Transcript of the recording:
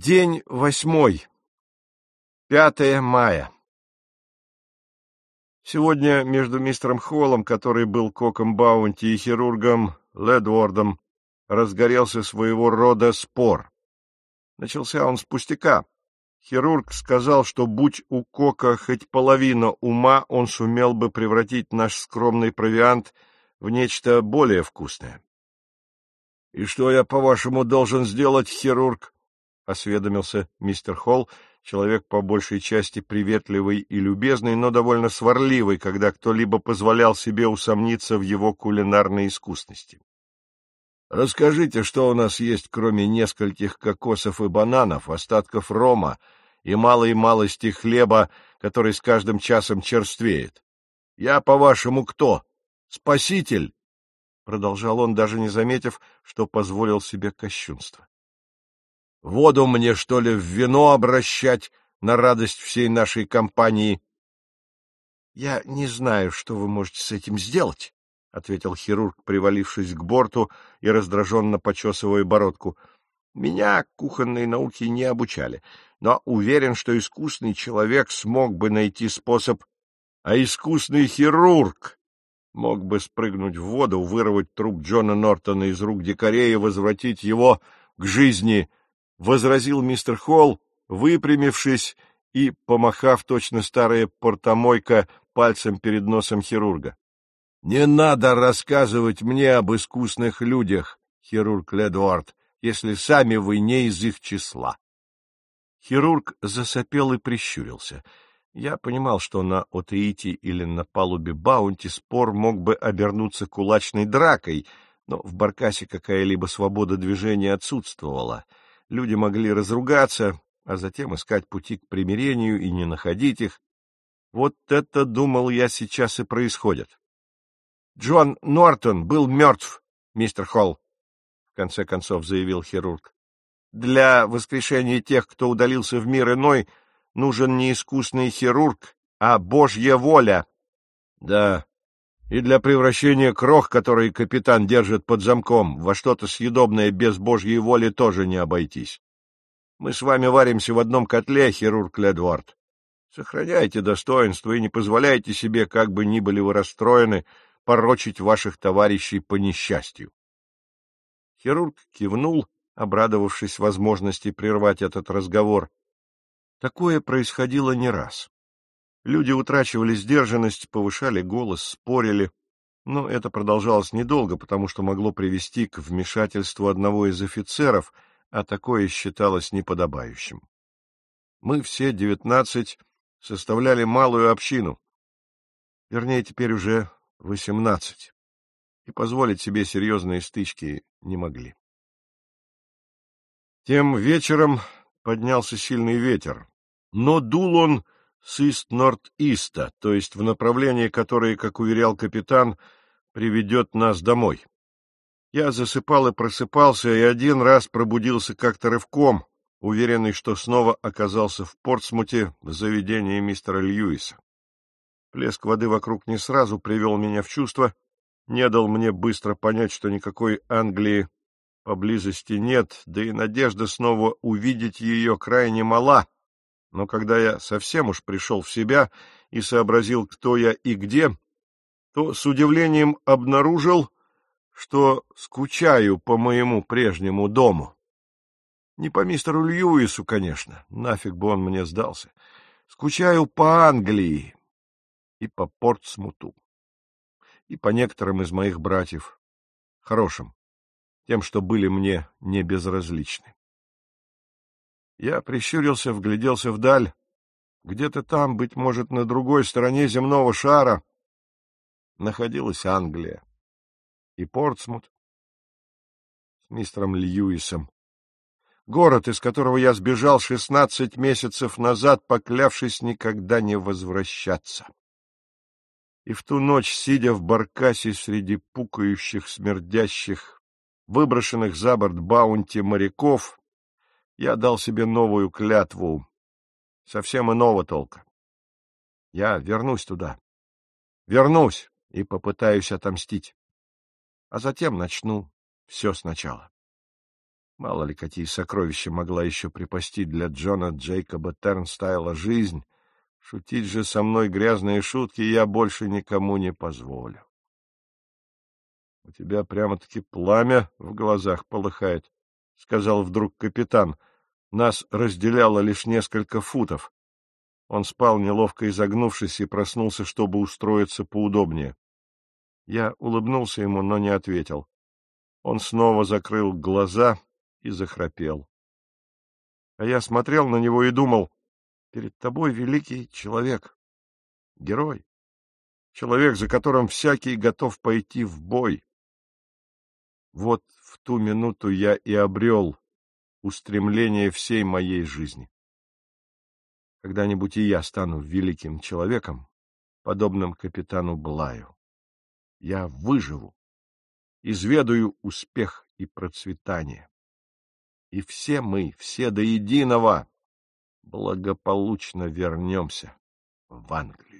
День 8. 5 мая. Сегодня между мистером Холлом, который был коком Баунти, и хирургом Ледвордом разгорелся своего рода спор. Начался он с пустяка. Хирург сказал, что, будь у кока хоть половина ума, он сумел бы превратить наш скромный провиант в нечто более вкусное. — И что я, по-вашему, должен сделать, хирург? — осведомился мистер Холл, человек по большей части приветливый и любезный, но довольно сварливый, когда кто-либо позволял себе усомниться в его кулинарной искусности. — Расскажите, что у нас есть, кроме нескольких кокосов и бананов, остатков рома и малой малости хлеба, который с каждым часом черствеет. Я, по-вашему, кто? Спаситель? — продолжал он, даже не заметив, что позволил себе кощунство. Воду мне, что ли, в вино обращать на радость всей нашей компании? — Я не знаю, что вы можете с этим сделать, — ответил хирург, привалившись к борту и раздраженно почесывая бородку. — Меня кухонной науке не обучали, но уверен, что искусный человек смог бы найти способ, а искусный хирург мог бы спрыгнуть в воду, вырвать труп Джона Нортона из рук дикарей и возвратить его к жизни, — возразил мистер Холл, выпрямившись и помахав точно старая портомойка пальцем перед носом хирурга. — Не надо рассказывать мне об искусных людях, хирург Ледворд, если сами вы не из их числа. Хирург засопел и прищурился. Я понимал, что на Отеите или на палубе Баунти спор мог бы обернуться кулачной дракой, но в баркасе какая-либо свобода движения отсутствовала. Люди могли разругаться, а затем искать пути к примирению и не находить их. Вот это, думал я, сейчас и происходит. — Джон Нортон был мертв, мистер Холл, — в конце концов заявил хирург. — Для воскрешения тех, кто удалился в мир иной, нужен не искусный хирург, а Божья воля. — Да, и для превращения крох, которые капитан держит под замком, во что-то съедобное без Божьей воли тоже не обойтись. Мы с вами варимся в одном котле, хирург Ледворд. Сохраняйте достоинство и не позволяйте себе, как бы ни были вы расстроены, порочить ваших товарищей по несчастью. Хирург кивнул, обрадовавшись возможности прервать этот разговор. Такое происходило не раз. Люди утрачивали сдержанность, повышали голос, спорили, но это продолжалось недолго, потому что могло привести к вмешательству одного из офицеров, а такое считалось неподобающим. Мы все 19 составляли малую общину, вернее, теперь уже 18, и позволить себе серьезные стычки не могли. Тем вечером поднялся сильный ветер, но дул он с ист-норд-иста, то есть в направлении, которое, как уверял капитан, приведет нас домой. Я засыпал и просыпался, и один раз пробудился как-то рывком, уверенный, что снова оказался в Портсмуте в заведении мистера Льюиса. Плеск воды вокруг не сразу привел меня в чувство, не дал мне быстро понять, что никакой Англии поблизости нет, да и надежда снова увидеть ее крайне мала. Но когда я совсем уж пришел в себя и сообразил, кто я и где, то с удивлением обнаружил, что скучаю по моему прежнему дому. Не по мистеру Льюису, конечно, нафиг бы он мне сдался. Скучаю по Англии и по Портсмуту, и по некоторым из моих братьев, хорошим, тем, что были мне не безразличны. Я прищурился, вгляделся вдаль. Где-то там, быть может, на другой стороне земного шара, находилась Англия и Портсмут с мистером Льюисом. Город, из которого я сбежал 16 месяцев назад, поклявшись никогда не возвращаться. И в ту ночь, сидя в баркасе среди пукающих, смердящих, выброшенных за борт Баунти моряков, я дал себе новую клятву, совсем иного толка. Я вернусь туда. Вернусь и попытаюсь отомстить. А затем начну все сначала. Мало ли, какие сокровища могла еще припасти для Джона Джейкоба Тернстайла жизнь. Шутить же со мной грязные шутки я больше никому не позволю. — У тебя прямо-таки пламя в глазах полыхает, — сказал вдруг капитан. Нас разделяло лишь несколько футов. Он спал, неловко изогнувшись, и проснулся, чтобы устроиться поудобнее. Я улыбнулся ему, но не ответил. Он снова закрыл глаза и захрапел. А я смотрел на него и думал: перед тобой великий человек, герой, человек, за которым всякий готов пойти в бой. Вот в ту минуту я и обрел устремление всей моей жизни. Когда-нибудь и я стану великим человеком, подобным капитану Блаю. Я выживу, изведаю успех и процветание. И все мы, все до единого, благополучно вернемся в Англию.